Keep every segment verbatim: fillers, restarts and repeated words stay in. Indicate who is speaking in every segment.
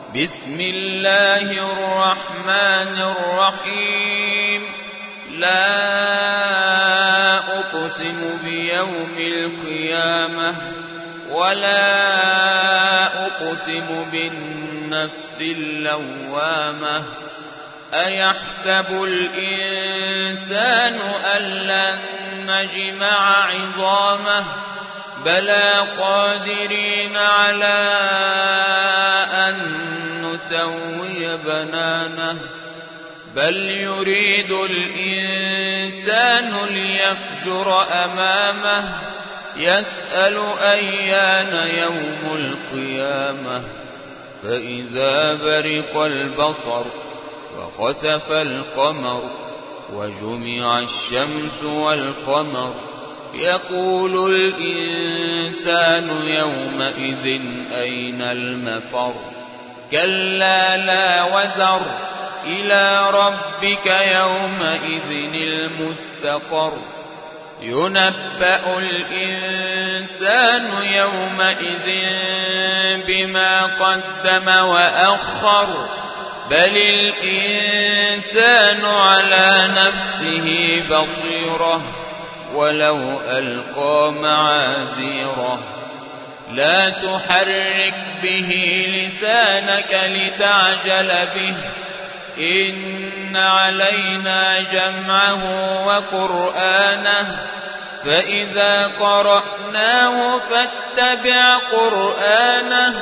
Speaker 1: بسم الله الرحمن الرحيم لا أقسم بيوم القيامة ولا أقسم بالنفس اللوامة أيحسب الإنسان أن لن نجمع عظامه بلى قادرين على أن نسوي بنانه بل يريد الإنسان ليفجر أمامه يسأل أيان يوم القيامة فإذا برق البصر وخسف القمر وجمع الشمس والقمر يقول الإنسان يومئذ أين المفر كلا لا وزر إلى ربك يومئذ المستقر ينبأ الإنسان يومئذ بما قدم وأخر بل الإنسان على نفسه بصيرة ولو ألقى معاذيره لا تحرك به لسانك لتعجل به إن علينا جمعه وقرآنه فإذا قرأناه فاتبع قرآنه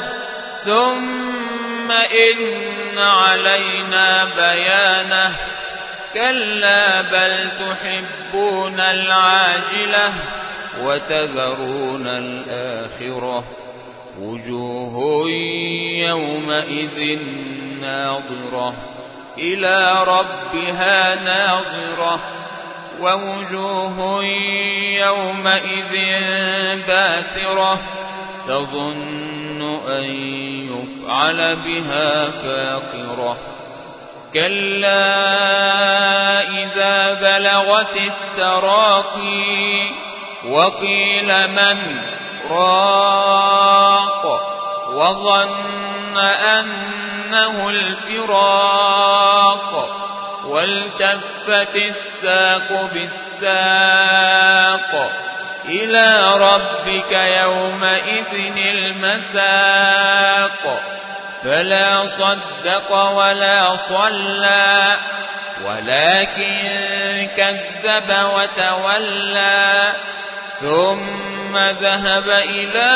Speaker 1: ثم إن علينا بيانه كلا بل تحبون العاجلة وتذرون الآخرة وجوه يومئذ ناظرة إلى ربها ناظرة ووجوه يومئذ باسرة تظن أن يفعل بها فاقرة كلا إذا بلغت التراقي وقيل من راق وظن أنه الفراق والتفت الساق بالساق إلى ربك يومئذ المساق فلا صدق ولا صلى ولكن كذب وتولى ثم ذهب إلى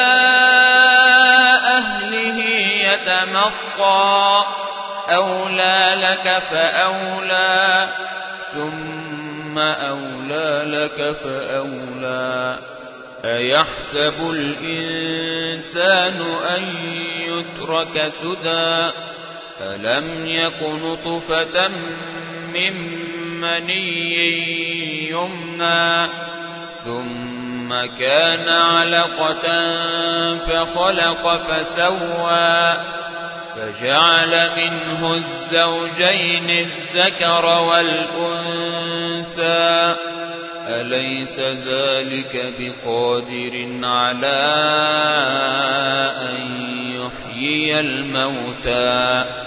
Speaker 1: أهله يتمطى أولى لك فأولى ثم أولى لك فأولى أيحسب الإنسان أن يترك سدى ألم يك نطفة من مني يمنى ثم كان علقة فخلق فسوى فجعل منه الزوجين الذكر والأنثى أليس ذلك بقادر على أن يحيي الموتى